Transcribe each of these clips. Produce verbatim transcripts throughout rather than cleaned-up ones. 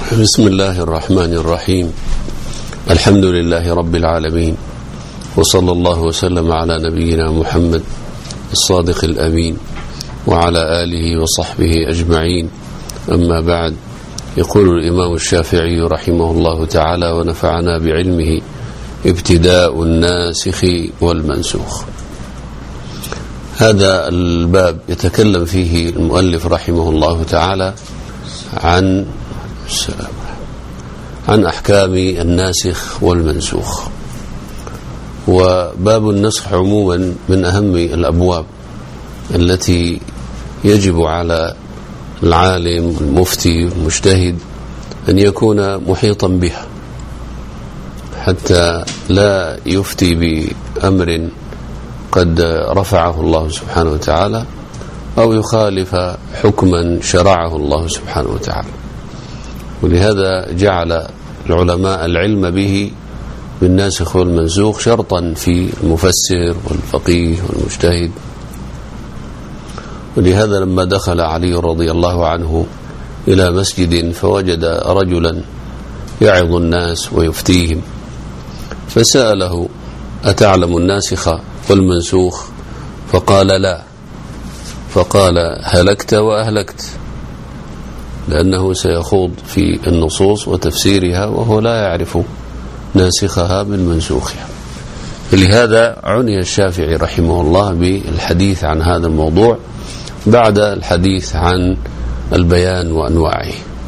بسم الله الرحمن الرحيم. الحمد لله رب العالمين، وصلى الله وسلم على نبينا محمد الصادق الأمين وعلى آله وصحبه أجمعين. أما بعد، يقول الإمام الشافعي رحمه الله تعالى ونفعنا بعلمه: ابتداء الناسخ والمنسوخ. هذا الباب يتكلم فيه المؤلف رحمه الله تعالى عن السلام عن أحكام الناسخ والمنسوخ. وباب النسخ عموما من أهم الأبواب التي يجب على العالم المفتي المجتهد أن يكون محيطا بها، حتى لا يفتي بأمر قد رفعه الله سبحانه وتعالى أو يخالف حكما شرعه الله سبحانه وتعالى. ولهذا جعل العلماء العلم به بالناسخ والمنسوخ شرطا في المفسر والفقيه والمجتهد. ولهذا لما دخل علي رضي الله عنه إلى مسجد فوجد رجلا يعظ الناس ويفتيهم، فسأله: أتعلم الناسخ والمنسوخ؟ فقال: لا. فقال: هلكت وأهلكت، لأنه سيخوض في النصوص وتفسيرها وهو لا يعرف ناسخها من منسوخها. لهذا عني الشافعي رحمه الله بالحديث عن هذا الموضوع بعد الحديث عن البيان وأنواعه.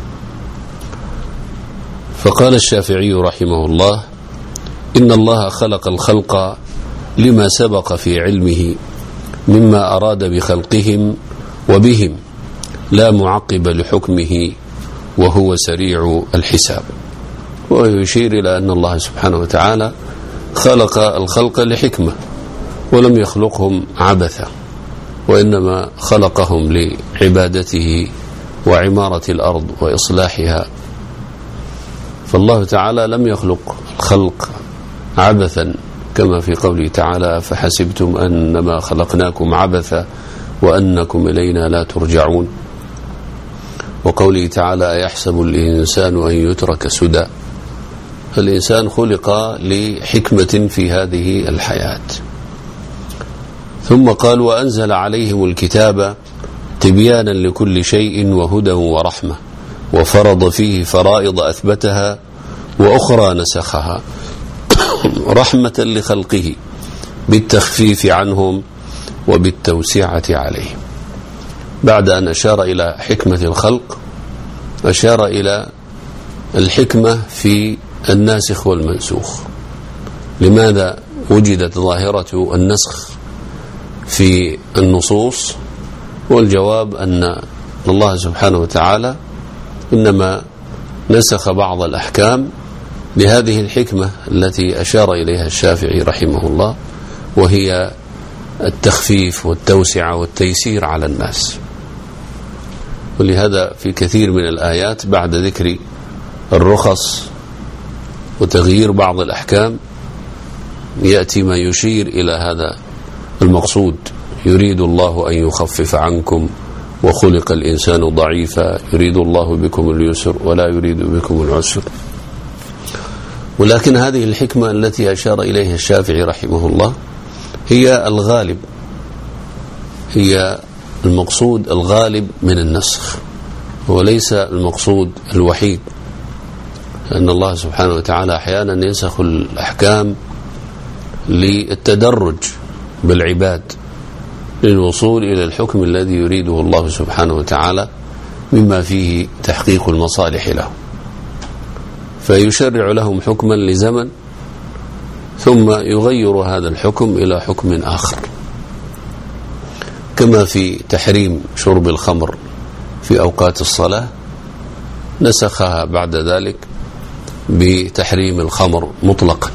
فقال الشافعي رحمه الله: إن الله خلق الخلق لما سبق في علمه مما أراد بخلقهم وبهم، لا معقب لحكمه وهو سريع الحساب. ويشير إلى أن الله سبحانه وتعالى خلق الخلق لحكمة، ولم يخلقهم عبثا، وإنما خلقهم لعبادته وعمارة الأرض وإصلاحها. فالله تعالى لم يخلق الخلق عبثا، كما في قوله تعالى: فحسبتم أنما خلقناكم عبثا وأنكم إلينا لا ترجعون. وقوله تعالى: أيحسب الإنسان أن يترك سدى. الإنسان خلق لحكمة في هذه الحياة. ثم قال: وأنزل عليهم الكتاب تبيانا لكل شيء وهدى ورحمة، وفرض فيه فرائض أثبتها وأخرى نسخها رحمة لخلقه بالتخفيف عنهم وبالتوسعة عليهم. بعد أن أشار إلى حكمة الخلق أشار إلى الحكمة في الناسخ والمنسوخ. لماذا وجدت ظاهرة النسخ في النصوص؟ والجواب أن الله سبحانه وتعالى إنما نسخ بعض الأحكام لهذه الحكمة التي أشار إليها الشافعي رحمه الله، وهي التخفيف والتوسعة والتيسير على الناس. ولهذا في كثير من الآيات بعد ذكر الرخص وتغيير بعض الأحكام يأتي ما يشير إلى هذا المقصود: يريد الله أن يخفف عنكم وخلق الإنسان ضعيفا، يريد الله بكم اليسر ولا يريد بكم العسر. ولكن هذه الحكمة التي أشار إليها الشافعي رحمه الله هي الغالب، هي المقصود الغالب من النسخ، وليس المقصود الوحيد. لأن الله سبحانه وتعالى أحيانا ينسخ الأحكام للتدرج بالعباد للوصول إلى الحكم الذي يريده الله سبحانه وتعالى مما فيه تحقيق المصالح له، فيشرع لهم حكما لزمن ثم يغير هذا الحكم إلى حكم آخر، كما في تحريم شرب الخمر في أوقات الصلاة نسخها بعد ذلك بتحريم الخمر مطلقا.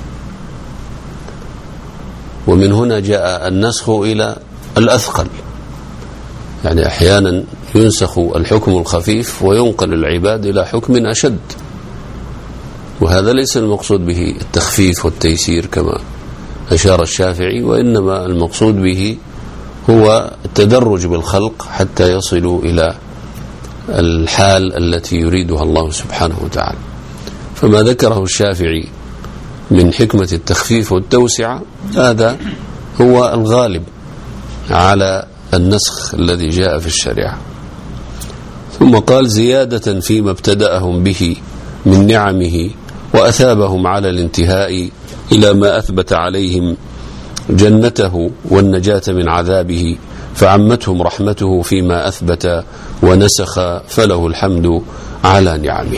ومن هنا جاء النسخ إلى الأثقل، يعني أحيانا ينسخ الحكم الخفيف وينقل العباد إلى حكم أشد، وهذا ليس المقصود به التخفيف والتيسير كما أشار الشافعي، وإنما المقصود به هو التدرج بالخلق حتى يصلوا إلى الحال التي يريدها الله سبحانه وتعالى. فما ذكره الشافعي من حكمة التخفيف والتوسعة هذا هو الغالب على النسخ الذي جاء في الشريعة. ثم قال زيادة فيما ابتدأهم به من نعمه وأثابهم على الانتهاء إلى ما أثبت عليهم جنته والنجاة من عذابه، فعمتهم رحمته فيما أثبت ونسخ، فله الحمد على نعمه.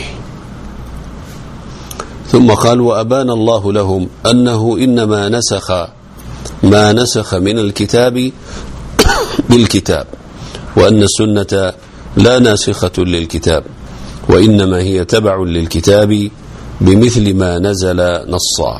ثم قال وأبان الله لهم أنه إنما نسخ ما نسخ من الكتاب بالكتاب، وأن السنة لا ناسخة للكتاب، وإنما هي تبع للكتاب بمثل ما نزل نصا،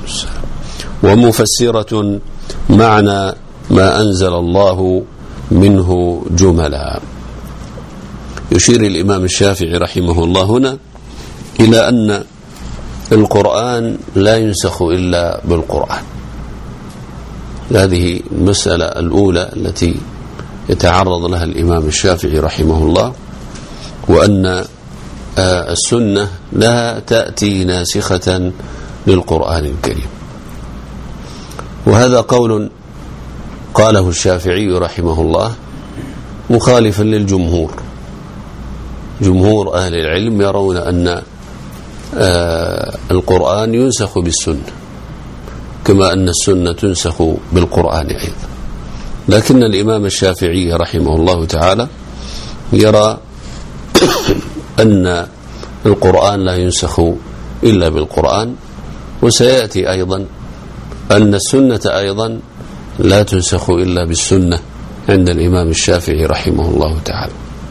ومفسرة معنى ما أنزل الله منه جملا. يشير الإمام الشافعي رحمه الله هنا إلى أن القرآن لا ينسخ إلا بالقرآن. هذه المسألة الأولى التي يتعرض لها الإمام الشافعي رحمه الله، وأن السنة لا تأتي ناسخة للقرآن الكريم. وهذا قول قاله الشافعي رحمه الله مخالفا للجمهور. جمهور أهل العلم يرون أن القرآن ينسخ بالسنة كما أن السنة تنسخ بالقرآن أيضا، لكن الإمام الشافعي رحمه الله تعالى يرى أن القرآن لا ينسخ إلا بالقرآن، وسيأتي أيضا أن السنة أيضا لا تنسخ إلا بالسنة عند الإمام الشافعي رحمه الله تعالى.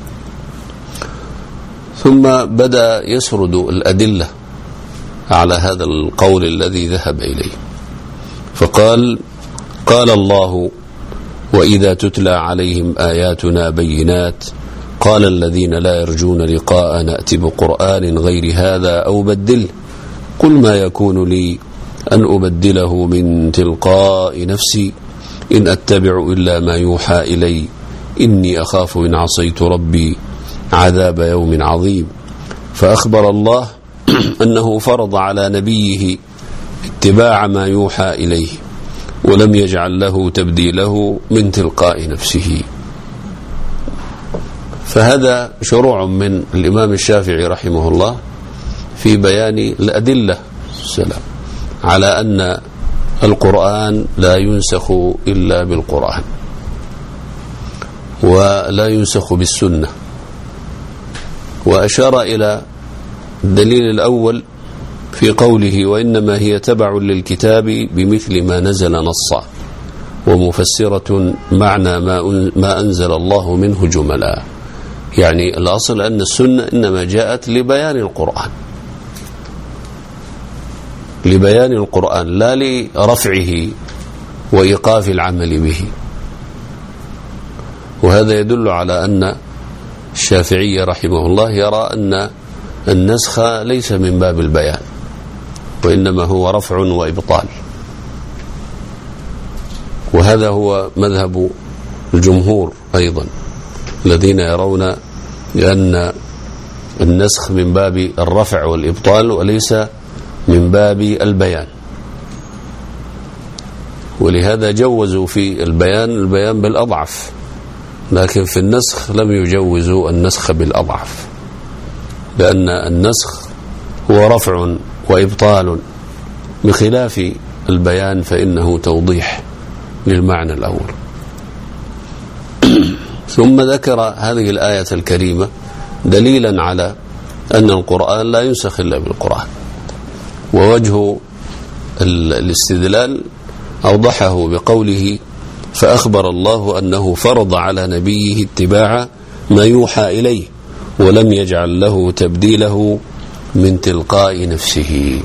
ثم بدأ يسرد الأدلة على هذا القول الذي ذهب إليه، فقال قال الله وإذا تتلى عليهم آياتنا بينات قال الذين لا يرجون لقاء نأتي بقرآن غير هذا أو بدله قل ما يكون لي أن أبدله من تلقاء نفسي إن أتبع إلا ما يوحى إلي إني أخاف إن عصيت ربي عذاب يوم عظيم. فأخبر الله أنه فرض على نبيه اتباع ما يوحى إليه ولم يجعل له تبديله من تلقاء نفسه. فهذا شروع من الإمام الشافعي رحمه الله في بيان الأدلة السلام على أن القرآن لا ينسخ إلا بالقرآن ولا ينسخ بالسنة. وأشار إلى الدليل الأول في قوله وإنما هي تبع للكتاب بمثل ما نزل نصا ومفسرة معنى ما أنزل الله منه جملا. يعني الأصل أن السنة إنما جاءت لبيان القرآن لبيان القرآن لا لرفعه وإيقاف العمل به. وهذا يدل على أن الشافعي رحمه الله يرى أن النسخ ليس من باب البيان وإنما هو رفع وإبطال، وهذا هو مذهب الجمهور أيضا الذين يرون أن النسخ من باب الرفع والإبطال وليس من باب البيان. ولهذا جوزوا في البيان البيان بالأضعف، لكن في النسخ لم يجوزوا النسخ بالأضعف، لأن النسخ هو رفع وإبطال بخلاف البيان فإنه توضيح للمعنى الأول. ثم ذكر هذه الآية الكريمة دليلا على أن القرآن لا ينسخ إلا بالقرآن، ووجه الاستدلال أوضحه بقوله فأخبر الله أنه فرض على نبيه اتباع ما يوحى إليه ولم يجعل له تبديله من تلقاء نفسه.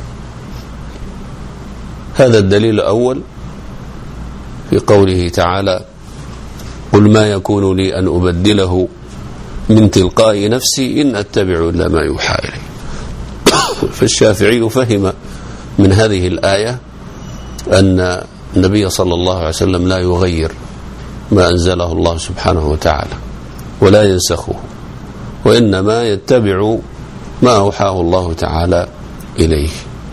هذا الدليل الأول في قوله تعالى قل ما يكون لي أن أبدله من تلقاء نفسي إن أتبع إلا ما يوحى إليه. فالشافعي فهم من هذه الآية أن النبي صلى الله عليه وسلم لا يغير ما أنزله الله سبحانه وتعالى ولا ينسخه، وإنما يتبع ما أوحاه الله تعالى إليه.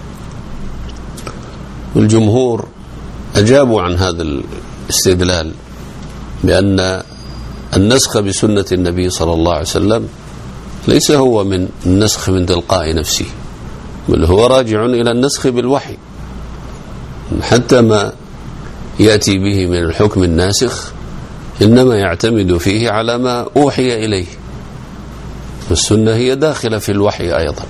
والجمهور أجابوا عن هذا الاستدلال بأن النسخ بسنة النبي صلى الله عليه وسلم ليس هو من النسخ من تلقاء نفسه، بل هو راجع إلى النسخ بالوحي، حتى ما يأتي به من الحكم الناسخ إنما يعتمد فيه على ما أوحي إليه، والسنة هي داخلة في الوحي أيضا.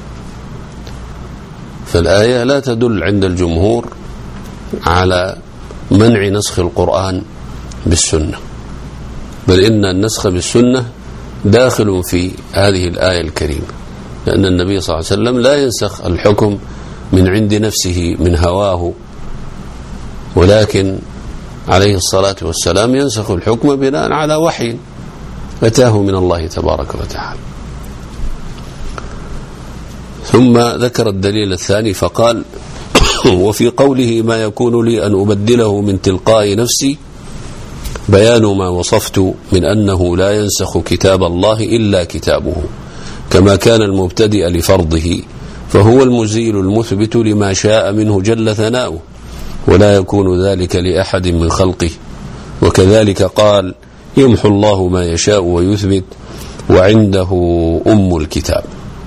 فالآية لا تدل عند الجمهور على منع نسخ القرآن بالسنة، بل إن النسخ بالسنة داخل في هذه الآية الكريمة، لأن النبي صلى الله عليه وسلم لا ينسخ الحكم من عند نفسه من هواه، ولكن عليه الصلاة والسلام ينسخ الحكم بناء على وحي أتاه من الله تبارك وتعالى. ثم ذكر الدليل الثاني فقال: وفي قوله ما يكون لي أن أبدله من تلقاء نفسي بيان ما وصفت من أنه لا ينسخ كتاب الله إلا كتابه، كما كان المبتدئ لفرضه، فهو المزيل المثبت لما شاء منه جل ثناؤه، ولا يكون ذلك لأحد من خلقه. وكذلك قال: يمحو الله ما يشاء ويثبت وعنده أم الكتاب.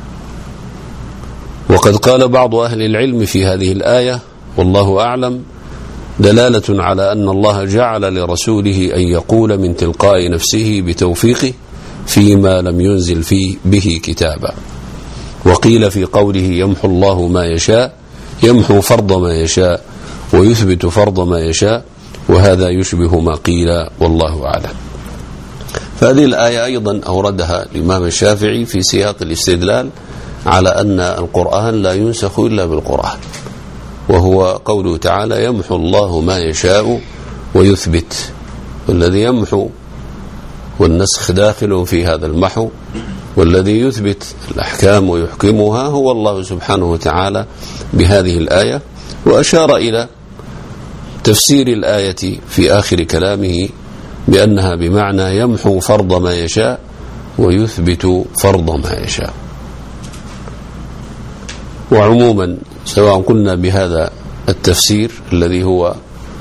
وقد قال بعض أهل العلم في هذه الآية والله أعلم دلالة على أن الله جعل لرسوله أن يقول من تلقاء نفسه بتوفيقه فيما لم ينزل فيه به كتابا. وقيل في قوله يمحو الله ما يشاء يمحو فرض ما يشاء ويثبت فرض ما يشاء، وهذا يشبه ما قيل والله أعلم. فهذه الآية أيضا أوردها الإمام الشافعي في سياق الاستدلال على أن القرآن لا ينسخ إلا بالقرآن، وهو قوله تعالى: يمحو الله ما يشاء ويثبت. والذي يمحو والنسخ داخل في هذا المحو، والذي يثبت الأحكام ويحكمها هو الله سبحانه وتعالى بهذه الآية. وأشار إلى تفسير الآية في آخر كلامه بأنها بمعنى يمحو فرض ما يشاء ويثبت فرض ما يشاء. وعموما سواء قلنا بهذا التفسير الذي هو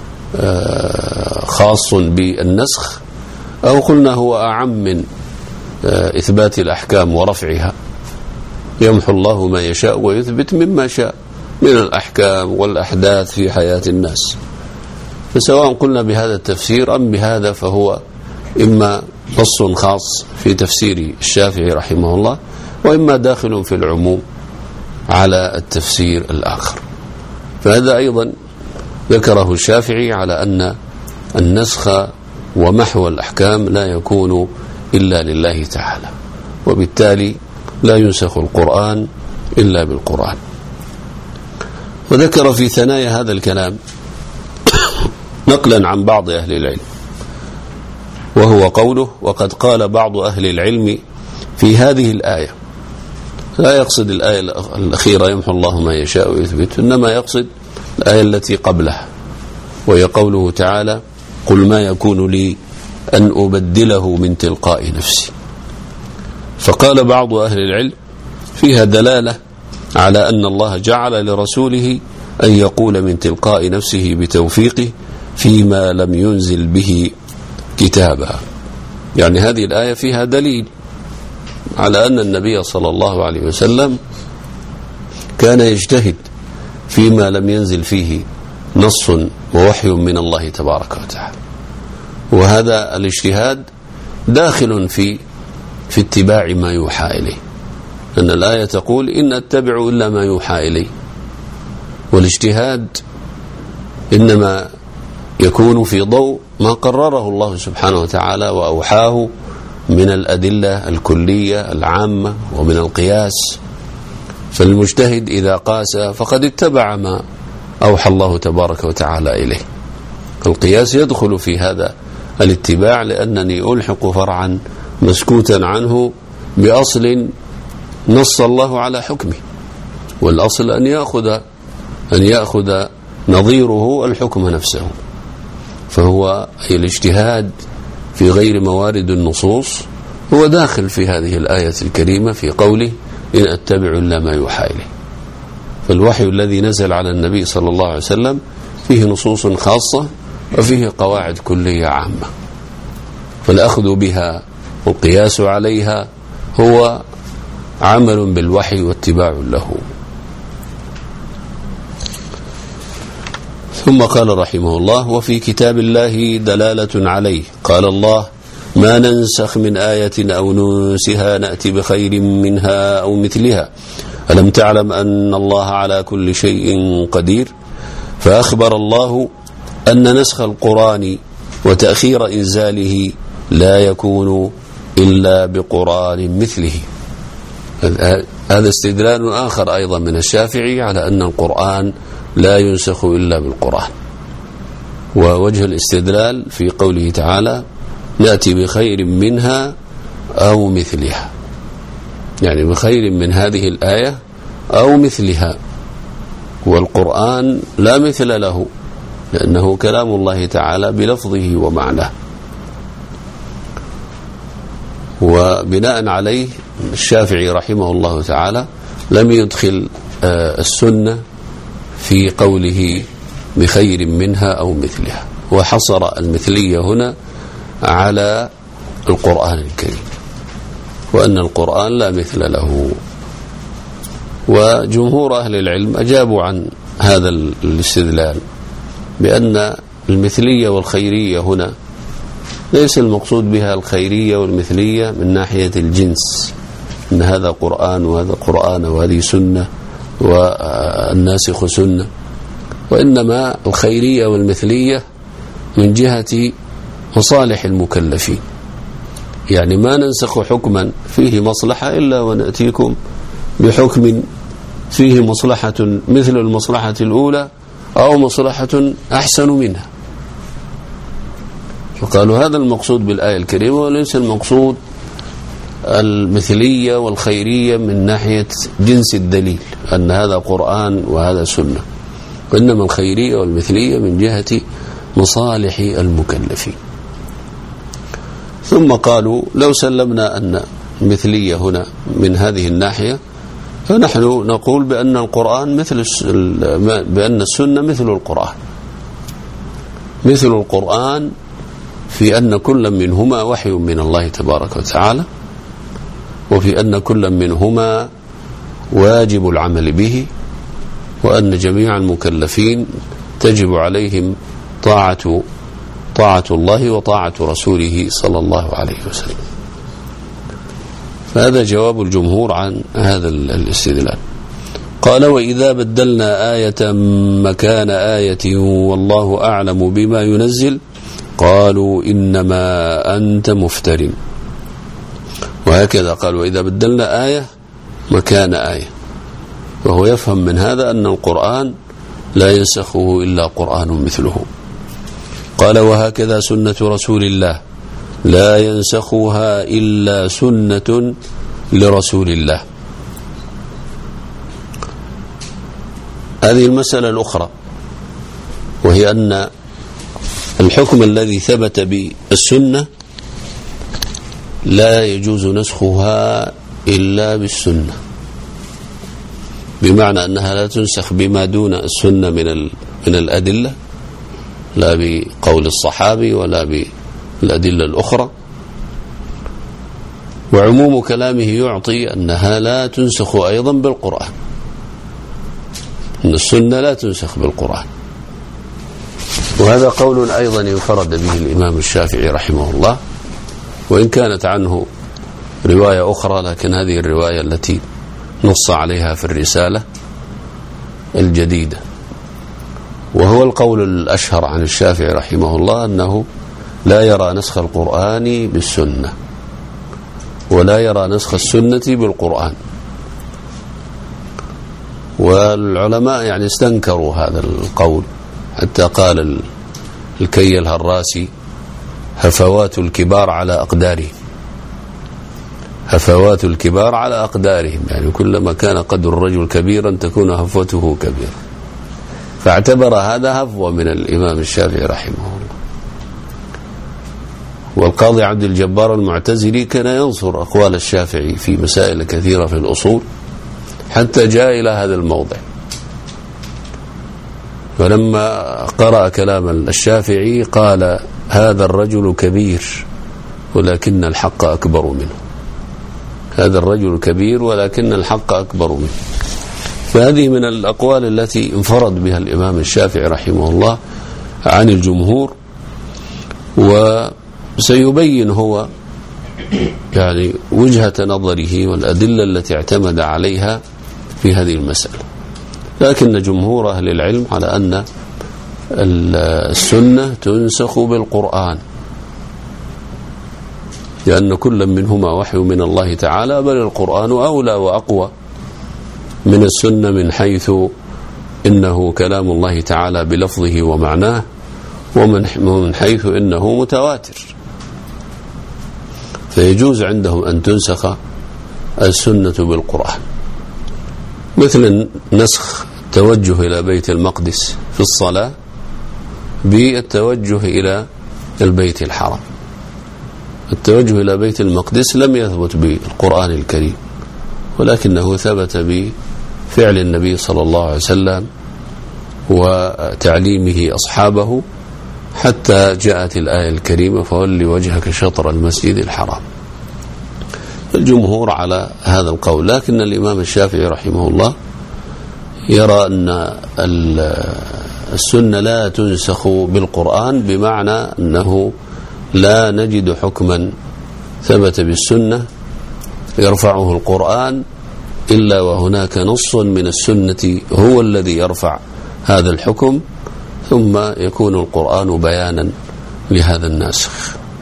خاص بالنسخ أو قلنا هو أعم من إثبات الأحكام ورفعها، يمحو الله ما يشاء ويثبت مما شاء من الأحكام والأحداث في حياة الناس. فسواء قلنا بهذا التفسير أم بهذا فهو إما نص خاص في تفسير الشافعي رحمه الله، وإما داخل في العموم على التفسير الآخر. فهذا أيضا ذكره الشافعي على أن النسخ ومحو الأحكام لا يكون إلا لله تعالى، وبالتالي لا ينسخ القرآن إلا بالقرآن. وذكر في ثنايا هذا الكلام نقلا عن بعض أهل العلم، وهو قوله: وقد قال بعض أهل العلم في هذه الآية. لا يقصد الآية الأخيرة يمحو الله ما يشاء ويثبت، إنما يقصد الآية التي قبلها، وهي قوله تعالى: قل ما يكون لي أن أبدله من تلقاء نفسي. فقال بعض أهل العلم فيها دلالة على أن الله جعل لرسوله أن يقول من تلقاء نفسه بتوفيقه فيما لم ينزل به كتابا. يعني هذه الآية فيها دليل على أن النبي صلى الله عليه وسلم كان يجتهد فيما لم ينزل فيه نص ووحي من الله تبارك وتعالى، وهذا الاجتهاد داخل في في اتباع ما يوحى إليه، أن الآية تقول: إن أتبع إلا ما يوحى إليه. والاجتهاد إنما يكون في ضوء ما قرره الله سبحانه وتعالى وأوحاه من الأدلة الكلية العامة ومن القياس. فالمجتهد إذا قاس فقد اتبع ما أوحى الله تبارك وتعالى إليه. القياس يدخل في هذا الاتباع، لأنني ألحق فرعا مسكوتا عنه بأصل نص الله على حكمه، والأصل أن يأخذ أن يأخذ نظيره الحكم نفسه. فهو الاجتهاد في غير موارد النصوص هو داخل في هذه الآية الكريمة في قوله إن أتبع إلا ما يوحى إليه. فالوحي الذي نزل على النبي صلى الله عليه وسلم فيه نصوص خاصة وفيه قواعد كلية عامة، فالأخذ بها والقياس عليها هو عمل بالوحي واتباع له. ثم قال رحمه الله: وفي كتاب الله دلالة عليه. قال الله: ما ننسخ من آية أو ننسها نأتي بخير منها أو مثلها ألم تعلم أن الله على كل شيء قدير. فأخبر الله أن نسخ القرآن وتأخير إنزاله لا يكون إلا بقرآن مثله. هذا استدلال آخر أيضا من الشافعي على أن القرآن لا ينسخ إلا بالقرآن. ووجه الاستدلال في قوله تعالى: نأتي بخير منها أو مثلها، يعني بخير من هذه الآية أو مثلها. والقرآن لا مثل له، لأنه كلام الله تعالى بلفظه ومعناه. وبناء عليه الشافعي رحمه الله تعالى لم يدخل السنة في قوله بخير منها أو مثلها، وحصر المثلية هنا على القرآن الكريم، وأن القرآن لا مثل له. وجمهور أهل العلم أجابوا عن هذا الاستدلال بأن المثلية والخيرية هنا ليس المقصود بها الخيرية والمثلية من ناحية الجنس، أن هذا قرآن وهذا قرآن وهذه سنة والناسخ سنة، وإنما الخيرية والمثلية من جهة مصالح المكلفين. يعني ما ننسخ حكما فيه مصلحة إلا ونأتيكم بحكم فيه مصلحة مثل المصلحة الأولى أو مصلحة أحسن منها. فقالوا هذا المقصود بالآية الكريمة، وليس المقصود المثلية والخيرية من ناحية جنس الدليل أن هذا قرآن وهذا سنة، وإنما الخيرية والمثلية من جهة مصالح المكلفين. ثم قالوا لو سلمنا أن المثلية هنا من هذه الناحية، فنحن نقول بأن القرآن مثل بأن السنة مثل القرآن مثل القرآن في أن كل منهما وحي من الله تبارك وتعالى، وفي أن كل منهما واجب العمل به، وأن جميع المكلفين تجب عليهم طاعة طاعة الله وطاعة رسوله صلى الله عليه وسلم. فهذا جواب الجمهور عن هذا الاستدلال. قال: وإذا بدلنا آية مكان آية والله أعلم بما ينزل قالوا إنما أنت مفتر. وهكذا قال: وإذا بدلنا آية مكان آية، وهو يفهم من هذا أن القرآن لا ينسخه إلا قرآن مثله. قال: وهكذا سنة رسول الله لا ينسخها إلا سنة لرسول الله. هذه المسألة الأخرى، وهي أن الحكم الذي ثبت بالسنة لا يجوز نسخها إلا بالسنة، بمعنى أنها لا تنسخ بما دون السنة من من الأدلة، لا بقول الصحابي ولا بالأدلة الأخرى. وعموم كلامه يعطي أنها لا تنسخ أيضا بالقرآن، أن السنة لا تنسخ بالقرآن. وهذا قول أيضا انفرد به الإمام الشافعي رحمه الله، وإن كانت عنه رواية أخرى، لكن هذه الرواية التي نص عليها في الرسالة الجديدة. وهو القول الأشهر عن الشافعي رحمه الله أنه لا يرى نسخ القرآن بالسنة، ولا يرى نسخ السنة بالقرآن. والعلماء يعني استنكروا هذا القول، حتى قال الكي الهراسي: هفوات الكبار على أقدارهم. هفوات الكبار على أقدارهم، يعني كلما كان قدر الرجل كبيرا تكون هفوته كبيرة. فاعتبر هذا هفوة من الإمام الشافعي رحمه الله. والقاضي عبد الجبار المعتزلي كان ينصر أقوال الشافعي في مسائل كثيرة في الأصول حتى جاء إلى هذا الموضع. فلما قرأ كلام الشافعي قال هذا الرجل كبير ولكن الحق أكبر منه، هذا الرجل كبير ولكن الحق أكبر منه. فهذه من الأقوال التي انفرد بها الإمام الشافعي رحمه الله عن الجمهور، وسيبين هو يعني وجهة نظره والأدلة التي اعتمد عليها في هذه المسألة. لكن جمهور أهل العلم على أن السنة تنسخ بالقرآن، لأن كل منهما وحي من الله تعالى، بل القرآن أولى وأقوى من السنة من حيث إنه كلام الله تعالى بلفظه ومعناه، ومن حيث إنه متواتر. فيجوز عندهم أن تنسخ السنة بالقرآن، مثل نسخ التوجه إلى بيت المقدس في الصلاة بالتوجه إلى البيت الحرام. التوجه إلى بيت المقدس لم يثبت بالقرآن الكريم، ولكنه ثبت بفعل النبي صلى الله عليه وسلم وتعليمه أصحابه، حتى جاءت الآية الكريمة فولي وجهك شطر المسجد الحرام. الجمهور على هذا القول، لكن الإمام الشافعي رحمه الله يرى أن السنة لا تنسخ بالقرآن، بمعنى أنه لا نجد حكما ثبت بالسنة يرفعه القرآن إلا وهناك نص من السنة هو الذي يرفع هذا الحكم، ثم يكون القرآن بيانا لهذا الناسخ.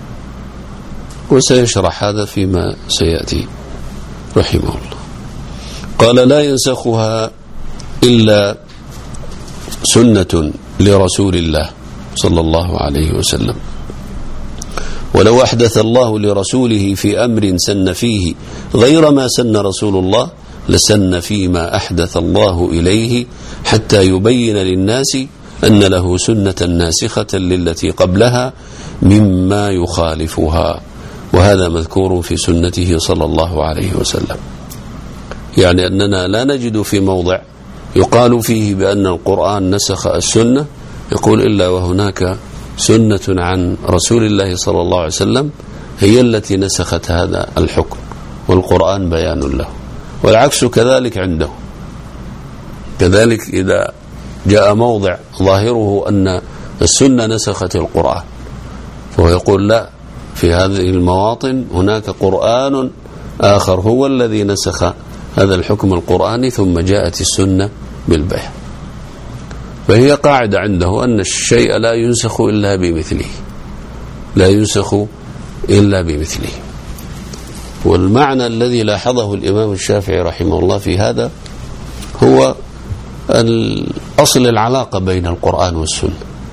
وسيشرح هذا فيما سيأتي رحمه الله. قال لا ينسخها إلا سنة لرسول الله صلى الله عليه وسلم، ولو أحدث الله لرسوله في أمر سن فيه غير ما سن رسول الله لسن فيما أحدث الله إليه، حتى يبين للناس أن له سنة ناسخة للتي قبلها مما يخالفها، وهذا مذكور في سنته صلى الله عليه وسلم. يعني أننا لا نجد في موضع يقال فيه بأن القرآن نسخ السنة يقول إلا وهناك سنة عن رسول الله صلى الله عليه وسلم هي التي نسخت هذا الحكم، والقرآن بيان له. والعكس كذلك عنده، كذلك إذا جاء موضع ظاهره أن السنة نسخت القرآن فهو يقول لا، في هذه المواطن هناك قرآن آخر هو الذي نسخ هذا الحكم القرآني، ثم جاءت السنة بالبيان. فهي قاعدة عنده أن الشيء لا ينسخ إلا بمثله، لا ينسخ إلا بمثله. والمعنى الذي لاحظه الإمام الشافعي رحمه الله في هذا هو أصل العلاقة بين القرآن والسنة.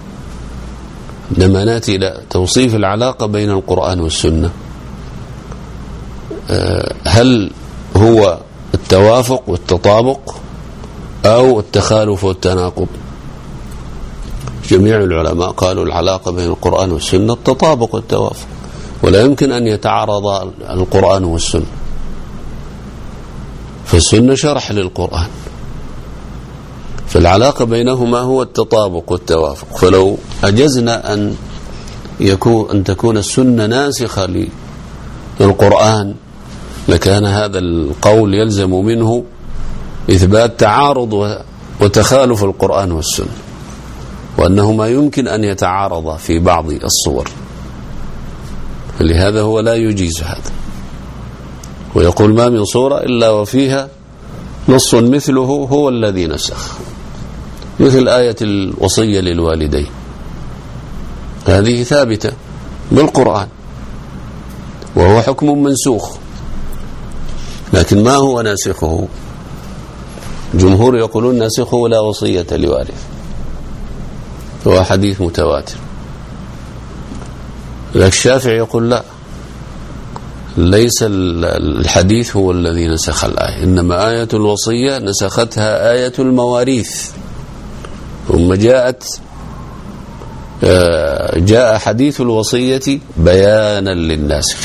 لما نأتي إلى توصيف العلاقة بين القرآن والسنة، هل هو التوافق والتطابق أو التخالف والتناقض؟ جميع العلماء قالوا العلاقة بين القرآن والسنة التطابق والتوافق، ولا يمكن أن يتعارض القرآن والسنة، فالسنة شرح للقرآن، فالعلاقة بينهما هو التطابق والتوافق. فلو أجزنا أن يكون أن تكون السنة ناسخة للقرآن لكان هذا القول يلزم منه إثبات تعارض وتخالف القرآن والسنة، وأنهما يمكن أن يتعارضا في بعض الصور. فلهذا هو لا يجيز هذا، ويقول ما من صورة إلا وفيها نص مثله هو الذي نسخ، مثل آية الوصية للوالدين، هذه ثابتة بالقرآن وهو حكم منسوخ، لكن ما هو ناسخه؟ جمهور يقولون ناسخه لا وصية لوارث، هو حديث متواتر. لكن الشافعي يقول لا، ليس الحديث هو الذي نسخ الآية، إنما آية الوصية نسختها آية المواريث، ثم جاءت جاء حديث الوصية بيانا للناسخ،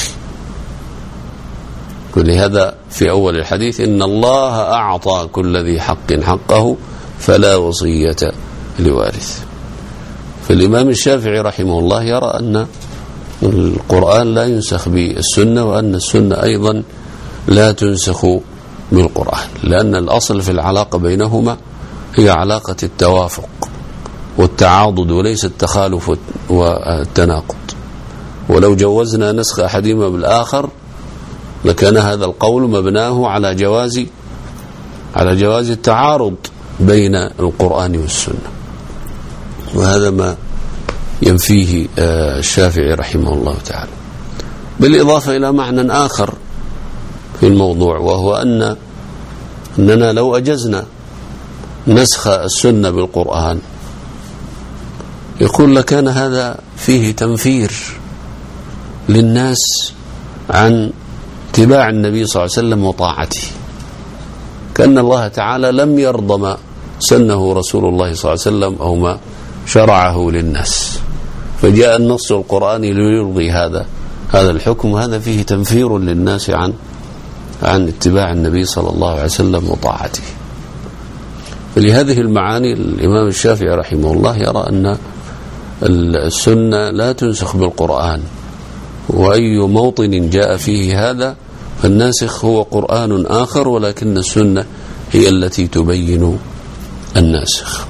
ولهذا في أول الحديث إن الله أعطى كل ذي حق حقه فلا وصية لوارث. فالإمام الشافعي رحمه الله يرى أن القرآن لا ينسخ بالسنة، وأن السنة أيضا لا تنسخ بالقرآن، لأن الأصل في العلاقة بينهما هي علاقة التوافق والتعاضد وليس التخالف والتناقض. ولو جوزنا نسخ أحدهما بالآخر لكان هذا القول مبناه على جواز على جواز التعارض بين القرآن والسنة، وهذا ما ينفيه الشافعي رحمه الله تعالى. بالإضافة إلى معنى آخر في الموضوع، وهو أن أننا لو أجزنا نسخ السنة بالقرآن يقول لكان هذا فيه تنفير للناس عن اتباع النبي صلى الله عليه وسلم وطاعته، كأن الله تعالى لم يرضى ما سنه رسول الله صلى الله عليه وسلم أو ما شرعه للناس، فجاء النص القرآني ليلغي هذا هذا الحكم، وهذا فيه تنفير للناس عن عن اتباع النبي صلى الله عليه وسلم وطاعته. فلهذه المعاني الإمام الشافعي رحمه الله يرى أن السنة لا تنسخ بالقرآن، وأي موطن جاء فيه هذا فالناسخ هو قرآن آخر، ولكن السنة هي التي تبين الناسخ.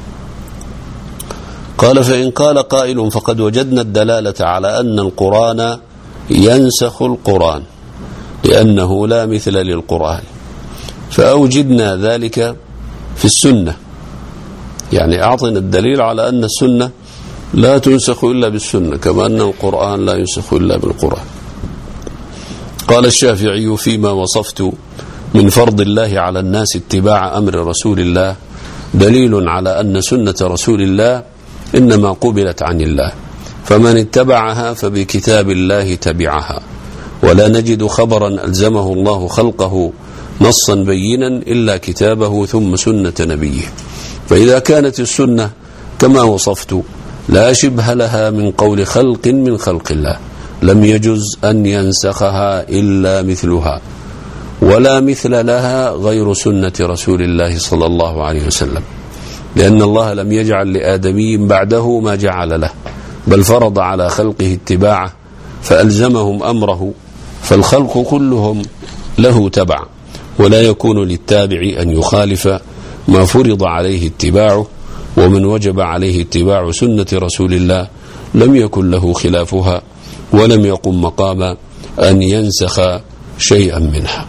قال: فإن قال قائل فقد وجدنا الدلالة على أن القرآن ينسخ القرآن لأنه لا مثل للقرآن، فأوجدنا ذلك في السنة، يعني أعطنا الدليل على أن السنة لا تنسخ إلا بالسنة، كما أن القرآن لا ينسخ إلا بالقرآن. قال الشافعي: فيما وصفت من فرض الله على الناس اتباع أمر رسول الله دليل على أن سنة رسول الله إنما قبلت عن الله، فمن اتبعها فبكتاب الله تبعها، ولا نجد خبرا ألزمه الله خلقه نصا بينا إلا كتابه ثم سنة نبيه. فإذا كانت السنة كما وصفت لا شبه لها من قول خلق من خلق الله لم يجز أن ينسخها إلا مثلها، ولا مثل لها غير سنة رسول الله صلى الله عليه وسلم، لأن الله لم يجعل لآدمي بعده ما جعل له، بل فرض على خلقه اتباعه فألزمهم أمره، فالخلق كلهم له تبع، ولا يكون للتابع أن يخالف ما فرض عليه اتباعه، ومن وجب عليه اتباع سنة رسول الله لم يكن له خلافها، ولم يقم مقام أن ينسخ شيئا منها.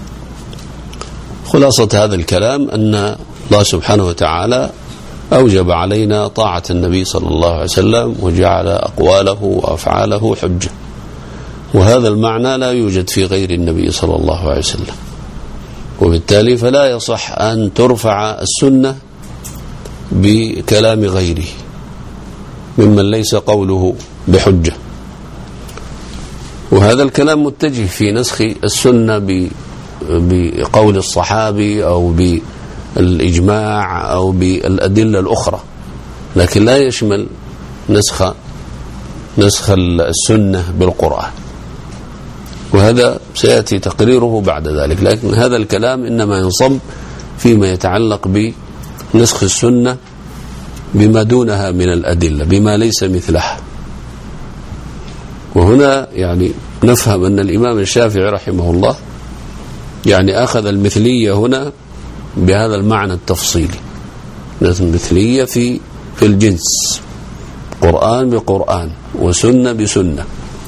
خلاصة هذا الكلام أن الله سبحانه وتعالى أوجب علينا طاعة النبي صلى الله عليه وسلم، وجعل أقواله وأفعاله حجة، وهذا المعنى لا يوجد في غير النبي صلى الله عليه وسلم، وبالتالي فلا يصح أن ترفع السنة بكلام غيره ممن ليس قوله بحجة. وهذا الكلام متجه في نسخ السنة بقول الصحابي أو بالإجماع أو بالأدلة الأخرى، لكن لا يشمل نسخ نسخ السنة بالقرآن، وهذا سيأتي تقريره بعد ذلك. لكن هذا الكلام إنما ينصب فيما يتعلق بنسخ السنة بما دونها من الأدلة، بما ليس مثلها. وهنا يعني نفهم أن الإمام الشافعي رحمه الله يعني أخذ المثلية هنا بهذا المعنى التفصيلي، المثلية في في الجنس، قرآن بقرآن وسنة بسنة.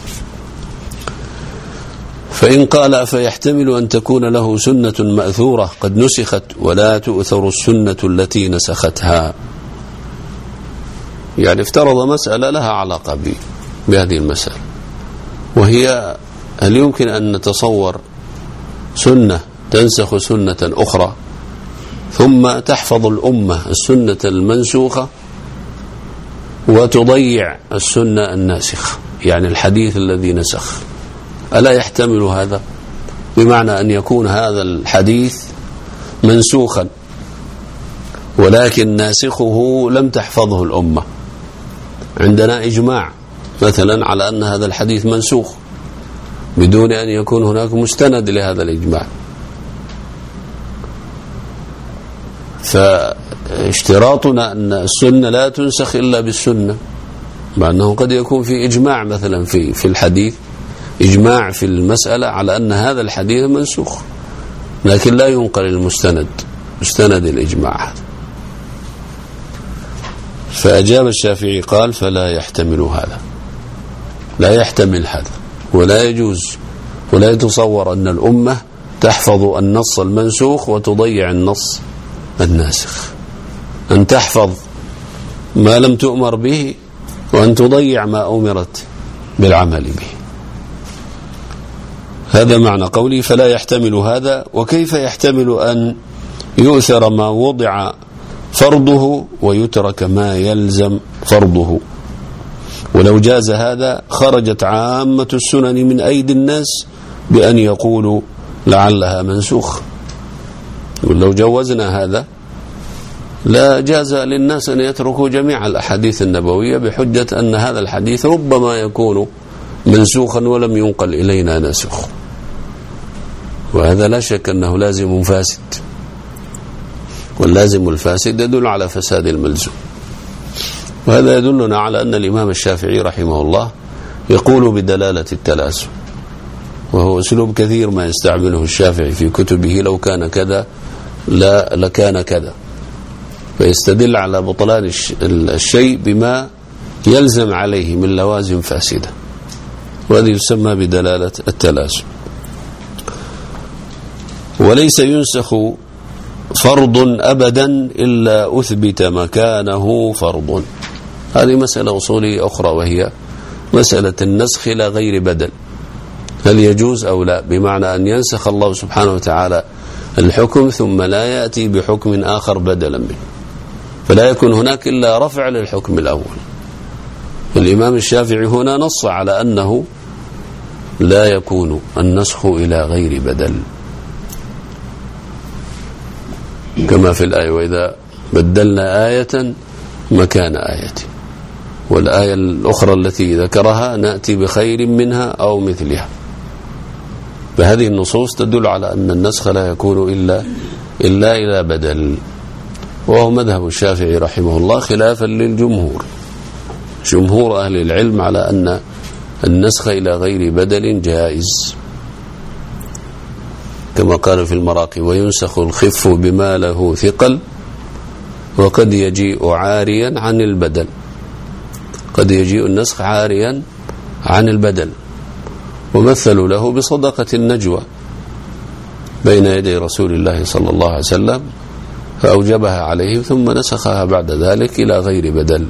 فإن قال فيحتمل أن تكون له سنة مأثورة قد نسخت ولا تؤثر السنة التي نسختها، يعني افترض مسألة لها علاقة بهذه المسألة، وهي هل يمكن أن نتصور سنة تنسخ سنة أخرى ثم تحفظ الأمة السنة المنسوخة وتضيع السنة الناسخة، يعني الحديث الذي نسخ؟ ألا يحتمل هذا؟ بمعنى أن يكون هذا الحديث منسوخا ولكن ناسخه لم تحفظه الأمة، عندنا إجماع مثلا على أن هذا الحديث منسوخ بدون أن يكون هناك مستند لهذا الإجماع. فاشتراطنا أن السنة لا تنسخ إلا بالسنة، مع أنه قد يكون في إجماع مثلا في في الحديث، إجماع في المسألة على أن هذا الحديث منسوخ، لكن لا ينقل المستند، مستند الإجماع هذا. فأجاب الشافعي قال فلا يحتمل هذا، لا يحتمل هذا، ولا يجوز ولا يتصور أن الأمة تحفظ النص المنسوخ وتضيع النص الناسخ، أن تحفظ ما لم تؤمر به وأن تضيع ما أمرت بالعمل به. هذا معنى قولي فلا يحتمل هذا. وكيف يحتمل أن يؤثر ما وضع فرضه ويترك ما يلزم فرضه؟ ولو جاز هذا خرجت عامة السنن من أيدي الناس بأن يقولوا لعلها منسوخ. ولو جوزنا هذا لا جاز للناس أن يتركوا جميع الأحاديث النبوية بحجة أن هذا الحديث ربما يكون منسوخا ولم ينقل إلينا ناسخ، وهذا لا شك أنه لازم فاسد، واللازم الفاسد يدل على فساد الملزوم. وهذا يدلنا على أن الإمام الشافعي رحمه الله يقول بدلالة التلازم، وهو أسلوب كثير ما يستعمله الشافعي في كتبه، لو كان كذا لا لكان كذا، فيستدل على بطلان الشيء بما يلزم عليه من لوازم فاسدة، وهذه يسمى بدلالة التلازم. وليس ينسخ فرض أبدا إلا أثبت مكانه فرض. هذه مسألة أصولية أخرى، وهي مسألة النسخ إلى غير بدل، هل يجوز أو لا؟ بمعنى أن ينسخ الله سبحانه وتعالى الحكم ثم لا يأتي بحكم آخر بدلا منه، فلا يكون هناك إلا رفع للحكم الأول. الإمام الشافعي هنا نص على أنه لا يكون النسخ إلى غير بدل، كما في الآية وإذا بدلنا آية مكان آية، والآية الأخرى التي ذكرها نأتي بخير منها أو مثلها. فهذه النصوص تدل على أن النسخ لا يكون إلا إلا إلى بدل، وهو مذهب الشافعي رحمه الله خلافا للجمهور. جمهور أهل العلم على أن النسخ إلى غير بدل جائز، كما قال في المراقي وينسخ الخف بما له ثقل وقد يجيء عاريا عن البدل. قد يجيء النسخ عاريا عن البدل، ومثلوا له بصدقة النجوى بين يدي رسول الله صلى الله عليه وسلم فأوجبها عليه ثم نسخها بعد ذلك إلى غير بدل.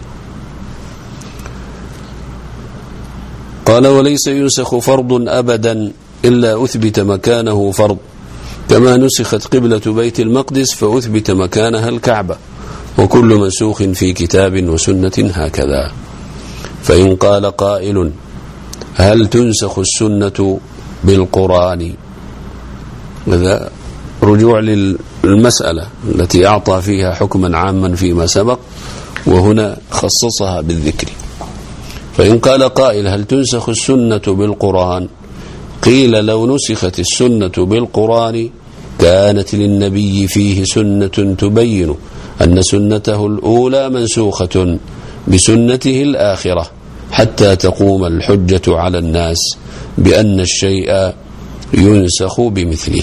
قال وليس ينسخ فرض أبدا إلا أثبت مكانه فرض، كما نسخت قبلة بيت المقدس فأثبت مكانها الكعبة، وكل منسوخ في كتاب وسنة هكذا. فإن قال قائل هل تنسخ السنة بالقرآن؟ هذا رجوع للمسألة التي أعطى فيها حكما عاما فيما سبق، وهنا خصصها بالذكر. فإن قال قائل هل تنسخ السنة بالقرآن؟ قيل لو نسخت السنة بالقرآن كانت للنبي فيه سنة تبين أن سنته الأولى منسوخة بسنته الآخرة حتى تقوم الحجة على الناس بأن الشيء ينسخ بمثله.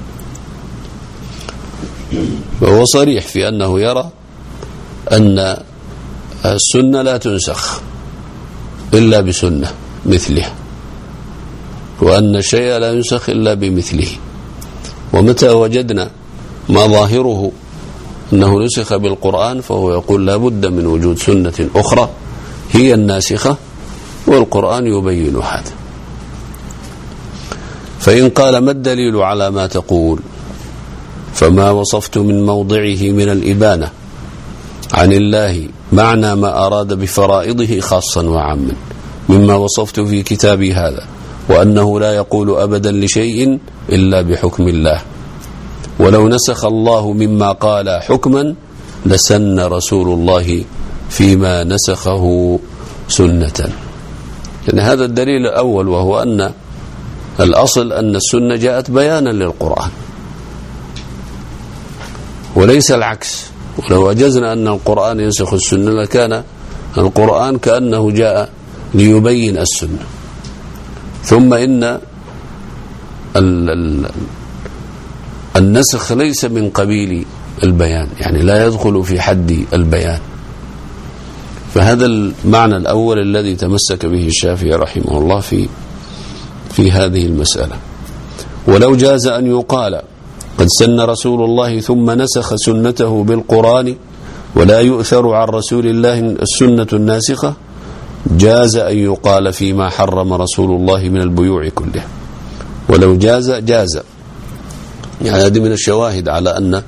وهو صريح في أنه يرى أن السنة لا تنسخ إلا بسنة مثله، وأن الشيء لا ينسخ إلا بمثله. ومتى وجدنا ما ظاهره أنه نسخ بالقرآن فهو يقول لا بد من وجود سنة أخرى هي الناسخة، والقرآن يبين هذا. فإن قال ما الدليل على ما تقول؟ فما وصفت من موضعه من الإبانة عن الله معنى ما أراد بفرائضه خاصا وعاما مما وصفت في كتابي هذا، وأنه لا يقول أبدا لشيء إلا بحكم الله. ولو نسخ الله مما قال حكما لسن رسول الله فيما نسخه سنة. يعني هذا الدليل الأول، وهو أن الأصل أن السنة جاءت بيانا للقرآن وليس العكس. ولو أجزنا أن القرآن ينسخ السنة لكان القرآن كأنه جاء ليبين السنة. ثم إن النسخ ليس من قبيل البيان، يعني لا يدخل في حد البيان. فهذا المعنى الأول الذي تمسك به الشافعي رحمه الله في في هذه المسألة. ولو جاز أن يقال قد سن رسول الله ثم نسخ سنته بالقرآن ولا يؤثر عن رسول الله السنة الناسخة، جاز أن يقال فيما حرم رسول الله من البيوع كلها. ولو جاز جاز، يعني هذه من الشواهد على أن